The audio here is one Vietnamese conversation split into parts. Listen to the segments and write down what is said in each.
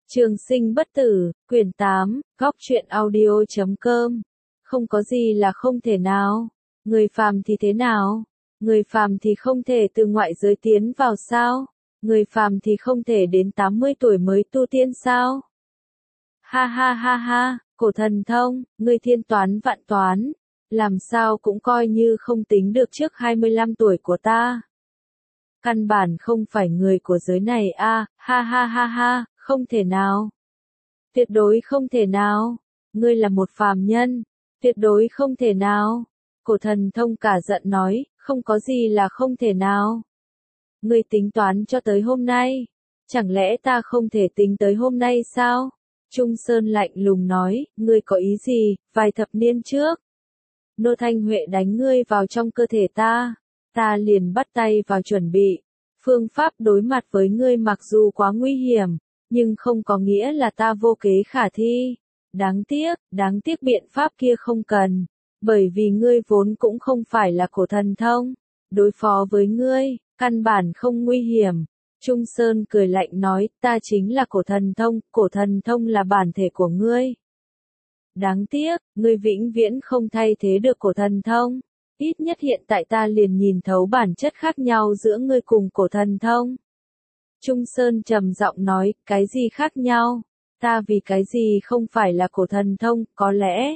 Trường sinh bất tử, quyển 8, góc truyện audio.com. Không có gì là không thể nào. Người phàm thì thế nào? Người phàm thì không thể từ ngoại giới tiến vào sao? Người phàm thì không thể đến 80 tuổi mới tu tiên sao? Ha ha ha ha, cổ thần thông, ngươi thiên toán vạn toán, làm sao cũng coi như không tính được trước 25 tuổi của ta. Căn bản không phải người của giới này a, ha ha ha ha, không thể nào. Tuyệt đối không thể nào. Ngươi là một phàm nhân, tuyệt đối không thể nào. Cổ thần thông cả giận nói, không có gì là không thể nào. Ngươi tính toán cho tới hôm nay, chẳng lẽ ta không thể tính tới hôm nay sao? Trung Sơn lạnh lùng nói, ngươi có ý gì, vài thập niên trước. Nô Thanh Huệ đánh ngươi vào trong cơ thể ta liền bắt tay vào chuẩn bị. Phương pháp đối mặt với ngươi mặc dù quá nguy hiểm, nhưng không có nghĩa là ta vô kế khả thi. Đáng tiếc biện pháp kia không cần, bởi vì ngươi vốn cũng không phải là cổ thần thông. Đối phó với ngươi, căn bản không nguy hiểm. Trung Sơn cười lạnh nói, ta chính là cổ thần thông là bản thể của ngươi. Đáng tiếc, ngươi vĩnh viễn không thay thế được cổ thần thông. Ít nhất hiện tại ta liền nhìn thấu bản chất khác nhau giữa ngươi cùng cổ thần thông. Trung Sơn trầm giọng nói, cái gì khác nhau? Ta vì cái gì không phải là cổ thần thông, có lẽ.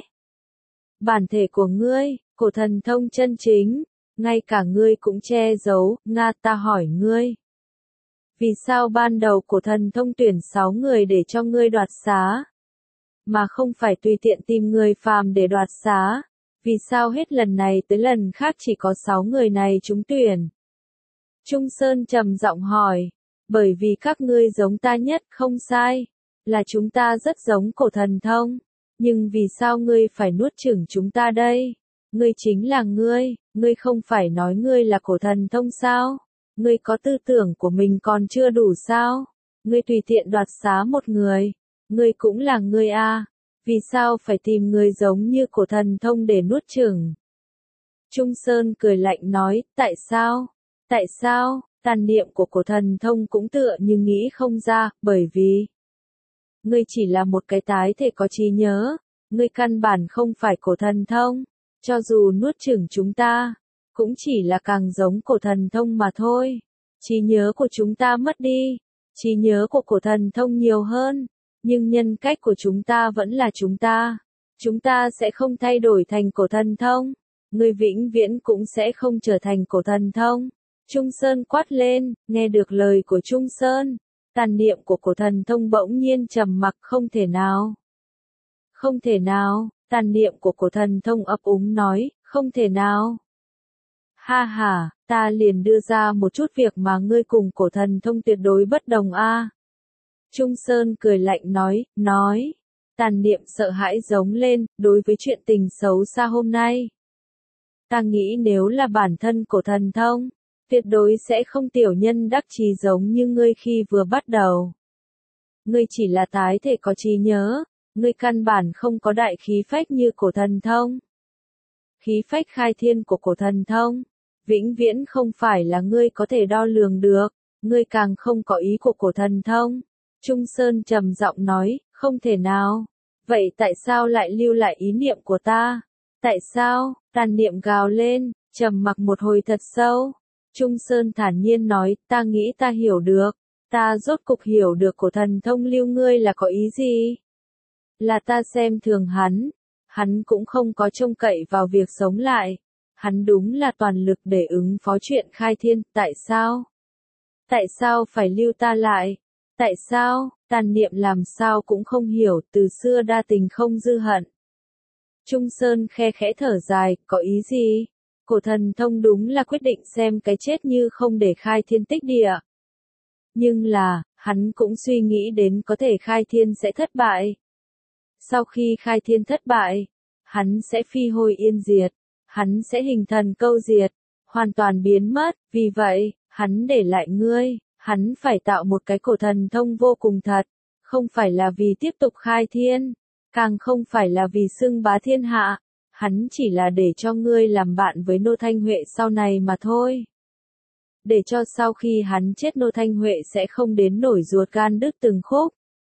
Bản thể của ngươi, cổ thần thông chân chính, ngay cả ngươi cũng che giấu, ta hỏi ngươi. Vì sao ban đầu cổ thần thông tuyển 6 người để cho ngươi đoạt xá? Mà không phải tùy tiện tìm người phàm để đoạt xá? Vì sao hết lần này tới lần khác chỉ có 6 người này trúng tuyển? Trung Sơn trầm giọng hỏi, bởi vì các ngươi giống ta nhất, không sai, là chúng ta rất giống cổ thần thông, nhưng vì sao ngươi phải nuốt chửng chúng ta đây? Ngươi chính là ngươi không phải nói ngươi là cổ thần thông sao? Ngươi có tư tưởng của mình còn chưa đủ sao? Ngươi tùy tiện đoạt xá một người, ngươi cũng là ngươi a. Vì sao phải tìm người giống như cổ thần thông để nuốt chửng? Trung Sơn cười lạnh nói, tại sao? Tại sao? Tàn niệm của cổ thần thông cũng tựa như nghĩ không ra, bởi vì ngươi chỉ là một cái tái thể có trí nhớ, ngươi căn bản không phải cổ thần thông, cho dù nuốt chửng chúng ta, cũng chỉ là càng giống cổ thần thông mà thôi. Trí nhớ của chúng ta mất đi, trí nhớ của cổ thần thông nhiều hơn. Nhưng nhân cách của chúng ta vẫn là chúng ta sẽ không thay đổi thành cổ thần thông, ngươi vĩnh viễn cũng sẽ không trở thành cổ thần thông. Trung Sơn quát lên, nghe được lời của Trung Sơn, tàn niệm của cổ thần thông bỗng nhiên trầm mặc, không thể nào. Không thể nào, tàn niệm của cổ thần thông ấp úng nói, không thể nào. Ha ha, ta liền đưa ra một chút việc mà ngươi cùng cổ thần thông tuyệt đối bất đồng a. Trung Sơn cười lạnh nói, tàn niệm sợ hãi giống lên, đối với chuyện tình xấu xa hôm nay. Ta nghĩ nếu là bản thân cổ thần thông, tuyệt đối sẽ không tiểu nhân đắc chí giống như ngươi khi vừa bắt đầu. Ngươi chỉ là tái thể có trí nhớ, ngươi căn bản không có đại khí phách như cổ thần thông. Khí phách khai thiên của cổ thần thông, vĩnh viễn không phải là ngươi có thể đo lường được, ngươi càng không có ý của cổ thần thông. Trung Sơn trầm giọng nói, không thể nào. Vậy tại sao lại lưu lại ý niệm của ta? Tại sao? Tàn niệm gào lên, trầm mặc một hồi thật sâu. Trung Sơn thản nhiên nói, ta nghĩ ta hiểu được. Ta rốt cục hiểu được cổ thần thông lưu ngươi là có ý gì? Là ta xem thường hắn cũng không có trông cậy vào việc sống lại. Hắn đúng là toàn lực để ứng phó chuyện khai thiên, tại sao? Tại sao phải lưu ta lại? Tại sao? Tàn niệm làm sao cũng không hiểu, từ xưa đa tình không dư hận. Trung Sơn khe khẽ thở dài, có ý gì? Cổ thần thông đúng là quyết định xem cái chết như không để khai thiên tích địa. Nhưng là, hắn cũng suy nghĩ đến có thể khai thiên sẽ thất bại. Sau khi khai thiên thất bại, hắn sẽ phi hôi yên diệt, hắn sẽ hình thần câu diệt, hoàn toàn biến mất, vì vậy, hắn để lại ngươi. Hắn phải tạo một cái cổ thần thông vô cùng thật, không phải là vì tiếp tục khai thiên, càng không phải là vì xưng bá thiên hạ, hắn chỉ là để cho ngươi làm bạn với Nô Thanh Huệ sau này mà thôi. Để cho sau khi hắn chết Nô Thanh Huệ sẽ không đến nổi ruột gan đứt từng khúc.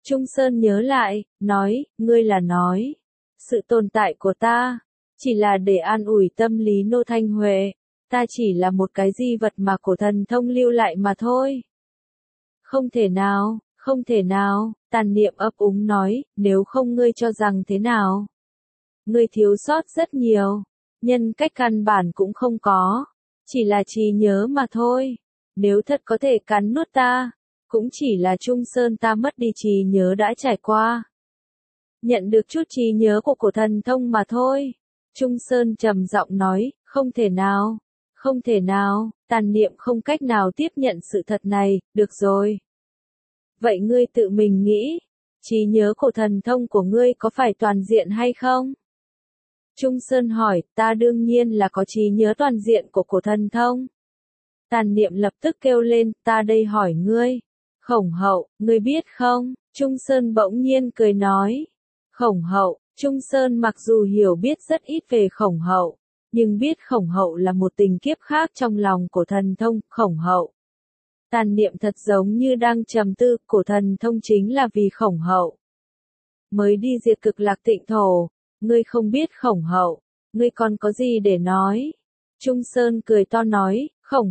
Trung Sơn nhớ lại, nói, ngươi là nói, sự tồn tại của ta, chỉ là để an ủi tâm lý Nô Thanh Huệ, ta chỉ là một cái di vật mà cổ thần thông lưu lại mà thôi. Không thể nào, không thể nào, Tàn Niệm ấp úng nói, nếu không ngươi cho rằng thế nào? Ngươi thiếu sót rất nhiều, nhân cách căn bản cũng không có, chỉ là trí nhớ mà thôi. Nếu thật có thể cắn nuốt ta, cũng chỉ là Trung Sơn ta mất đi trí nhớ đã trải qua. Nhận được chút trí nhớ của cổ thần thông mà thôi. Trung Sơn trầm giọng nói, không thể nào, không thể nào, Tàn Niệm không cách nào tiếp nhận sự thật này, được rồi. Vậy ngươi tự mình nghĩ, trí nhớ cổ thần thông của ngươi có phải toàn diện hay không? Trung Sơn hỏi, ta đương nhiên là có trí nhớ toàn diện của cổ thần thông. Tàn Niệm lập tức kêu lên, ta đây hỏi ngươi. Khổng Hậu, ngươi biết không? Trung Sơn bỗng nhiên cười nói. Khổng Hậu, Trung Sơn mặc dù hiểu biết rất ít về Khổng Hậu, nhưng biết Khổng Hậu là một tình kiếp khác trong lòng cổ thần thông, Khổng Hậu. Tàn Niệm thật giống như đang trầm tư, cổ thần thông chính là vì Khổng Hậu. Mới đi diệt Cực Lạc Tịnh Thổ, ngươi không biết Khổng Hậu, ngươi còn có gì để nói? Trung Sơn cười to nói, Khổng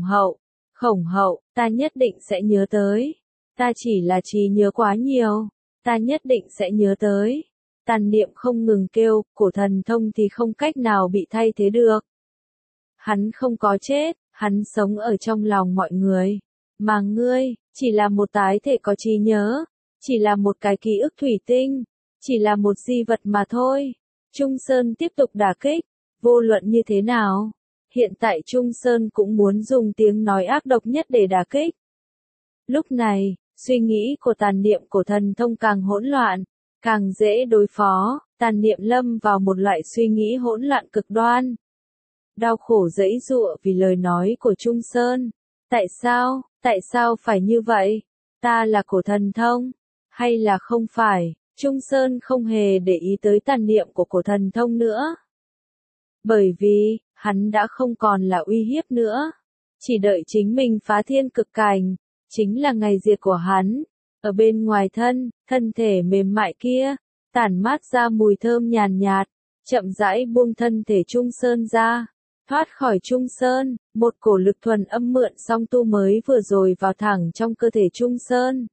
Hậu, ta nhất định sẽ nhớ tới. Ta chỉ là trí nhớ quá nhiều, ta nhất định sẽ nhớ tới. Tàn Niệm không ngừng kêu, cổ thần thông thì không cách nào bị thay thế được. Hắn không có chết, hắn sống ở trong lòng mọi người. Mà ngươi, chỉ là một tái thể có trí nhớ, chỉ là một cái ký ức thủy tinh, chỉ là một di vật mà thôi. Trung Sơn tiếp tục đả kích, vô luận như thế nào. Hiện tại Trung Sơn cũng muốn dùng tiếng nói ác độc nhất để đả kích. Lúc này, suy nghĩ của Tàn Niệm cổ thần thông càng hỗn loạn, càng dễ đối phó, Tàn Niệm lâm vào một loại suy nghĩ hỗn loạn cực đoan. Đau khổ giãy giụa vì lời nói của Trung Sơn. Tại sao phải như vậy? Ta là cổ thần thông, hay là không phải? Trung Sơn không hề để ý tới Tàn Niệm của cổ thần thông nữa. Bởi vì, hắn đã không còn là uy hiếp nữa. Chỉ đợi chính mình phá thiên cực cảnh, chính là ngày diệt của hắn. Ở bên ngoài thân thể mềm mại kia, tản mát ra mùi thơm nhàn nhạt, chậm rãi buông thân thể Trung Sơn ra. Thoát khỏi Trung Sơn, một cổ lực thuần âm mượn song tu mới vừa rồi vào thẳng trong cơ thể Trung Sơn.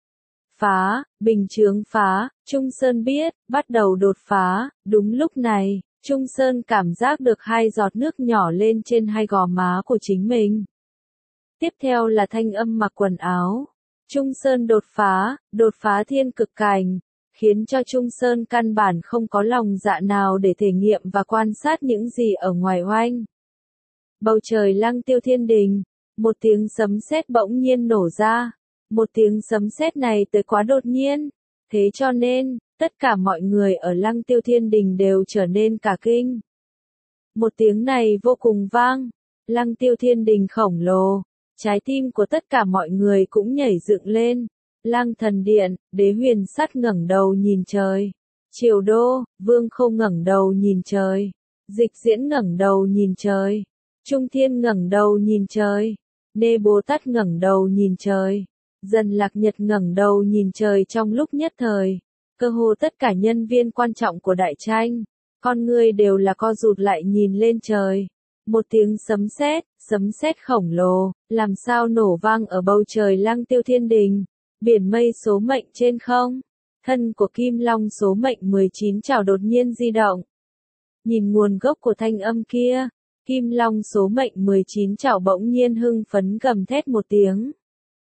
Phá, bình chướng phá, Trung Sơn biết, bắt đầu đột phá, đúng lúc này, Trung Sơn cảm giác được hai giọt nước nhỏ lên trên hai gò má của chính mình. Tiếp theo là thanh âm mặc quần áo. Trung Sơn đột phá thiên cực cảnh, khiến cho Trung Sơn căn bản không có lòng dạ nào để thể nghiệm và quan sát những gì ở ngoài oanh. Bầu trời Lăng Tiêu Thiên Đình, một tiếng sấm sét bỗng nhiên nổ ra. Một tiếng sấm sét này tới quá đột nhiên, thế cho nên, tất cả mọi người ở Lăng Tiêu Thiên Đình đều trở nên cả kinh. Một tiếng này vô cùng vang, Lăng Tiêu Thiên Đình khổng lồ, trái tim của tất cả mọi người cũng nhảy dựng lên. Lăng Thần Điện, Đế Huyền Sắt ngẩng đầu nhìn trời. Triều Đô, Vương Khâu ngẩng đầu nhìn trời. Dịch Diễn ngẩng đầu nhìn trời. Trung Thiên ngẩng đầu nhìn trời. Nê Bồ Tát ngẩng đầu nhìn trời. Dần Lạc Nhật ngẩng đầu nhìn trời trong lúc nhất thời. Cơ hồ tất cả nhân viên quan trọng của đại tranh, con người đều là co rụt lại nhìn lên trời. Một tiếng sấm sét khổng lồ, làm sao nổ vang ở bầu trời Lăng Tiêu Thiên Đình. Biển mây số mệnh trên không, thân của Kim Long số mệnh 19 chảo đột nhiên di động. Nhìn nguồn gốc của thanh âm kia, Kim Long số mệnh 19 chảo bỗng nhiên hưng phấn gầm thét một tiếng.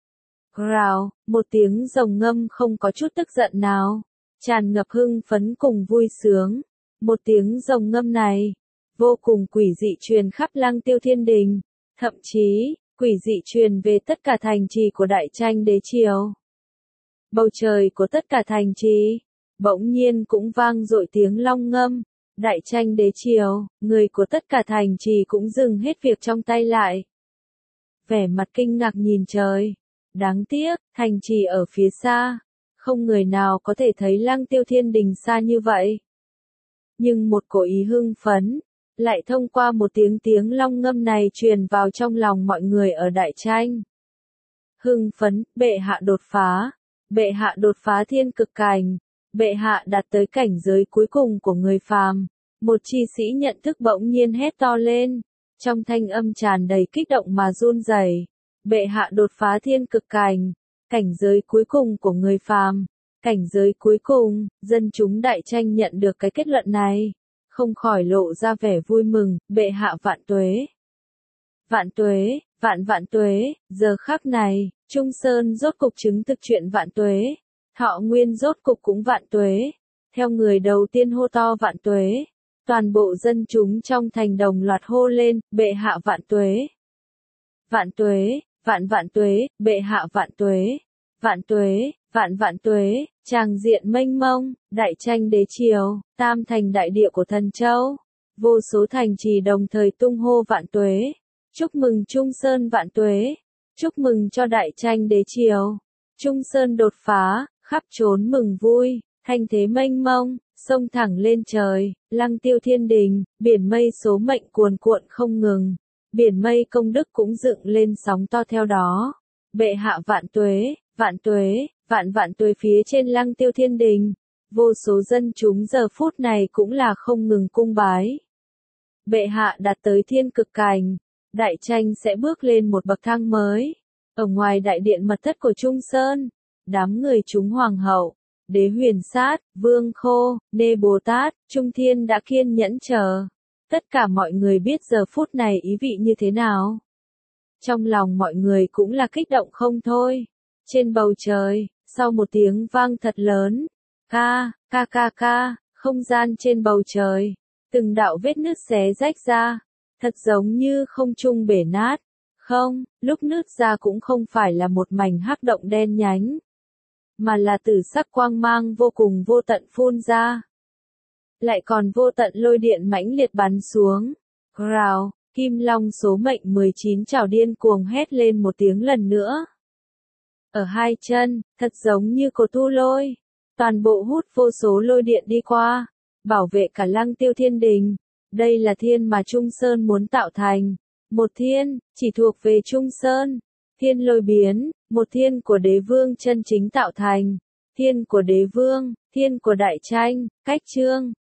Rào, một tiếng rồng ngâm không có chút tức giận nào, tràn ngập hưng phấn cùng vui sướng. Một tiếng rồng ngâm này, vô cùng quỷ dị truyền khắp Lăng Tiêu Thiên Đình, thậm chí, quỷ dị truyền về tất cả thành trì của Đại Tranh Đế Triều. Bầu trời của tất cả thành trì, bỗng nhiên cũng vang dội tiếng long ngâm. Đại Tranh Đế Triều, người của tất cả thành trì cũng dừng hết việc trong tay lại. Vẻ mặt kinh ngạc nhìn trời. Đáng tiếc, thành trì ở phía xa, không người nào có thể thấy Lăng Tiêu Thiên Đình xa như vậy. Nhưng một cổ ý hưng phấn, lại thông qua một tiếng long ngâm này truyền vào trong lòng mọi người ở Đại Tranh. Hưng phấn, bệ hạ đột phá. bệ hạ đột phá thiên cực cảnh, bệ hạ đạt tới cảnh giới cuối cùng của người phàm. Một chi sĩ nhận thức bỗng nhiên hét to lên, trong thanh âm tràn đầy kích động mà run rẩy. Bệ hạ đột phá thiên cực cảnh, cảnh giới cuối cùng của người phàm, cảnh giới cuối cùng. Dân chúng Đại Tranh nhận được cái kết luận này, không khỏi lộ ra vẻ vui mừng. Bệ hạ vạn tuế, vạn tuế, vạn tuế. Giờ khắc này, Trung Sơn rốt cục chứng thực chuyện vạn tuế, Thọ Nguyên rốt cục cũng vạn tuế. Theo người đầu tiên hô to vạn tuế, toàn bộ dân chúng trong thành đồng loạt hô lên, bệ hạ vạn tuế. Vạn tuế, vạn tuế, bệ hạ vạn tuế. Vạn tuế, vạn tuế. Tràng diện mênh mông, Đại Tranh đế triều, tam thành đại địa của Thần Châu. Vô số thành trì đồng thời tung hô vạn tuế. Chúc mừng Trung Sơn vạn tuế. Chúc mừng cho Đại Tranh đế triều. Trung Sơn đột phá, khắp trốn mừng vui, thanh thế mênh mông, sông thẳng lên trời, lăng tiêu thiên đình, biển mây số mệnh cuồn cuộn không ngừng. Biển mây công đức cũng dựng lên sóng to theo đó. Bệ hạ vạn tuế, vạn tuế, vạn tuế. Phía trên lăng tiêu thiên đình, vô số dân chúng giờ phút này cũng là không ngừng cung bái. Bệ hạ đạt tới thiên cực cảnh, Đại Tranh sẽ bước lên một bậc thang mới. Ở ngoài đại điện mật thất của Trung Sơn, đám người chúng hoàng hậu, Đế Huyền Sát, Vương Khô, Nê Bồ Tát, Trung Thiên đã kiên nhẫn chờ. Tất cả mọi người biết giờ phút này ý vị như thế nào. Trong lòng mọi người cũng là kích động không thôi. Trên bầu trời, sau một tiếng vang thật lớn, ca, không gian trên bầu trời, từng đạo vết nứt xé rách ra, thật giống như không trung bể nát. Không, lúc nứt ra cũng không phải là một mảnh hắc động đen nhánh, mà là tử sắc quang mang vô cùng vô tận phun ra. Lại còn vô tận lôi điện mãnh liệt bắn xuống. Rào, Kim Long số mệnh 19 chảo điên cuồng hét lên một tiếng lần nữa. Ở hai chân, thật giống như cột thu lôi, toàn bộ hút vô số lôi điện đi qua, bảo vệ cả lăng tiêu thiên đình. Đây là thiên mà Trung Sơn muốn tạo thành. Một thiên, chỉ thuộc về Trung Sơn. Thiên lôi biến, một thiên của đế vương chân chính tạo thành. Thiên của đế vương, thiên của Đại Tranh, cách chương.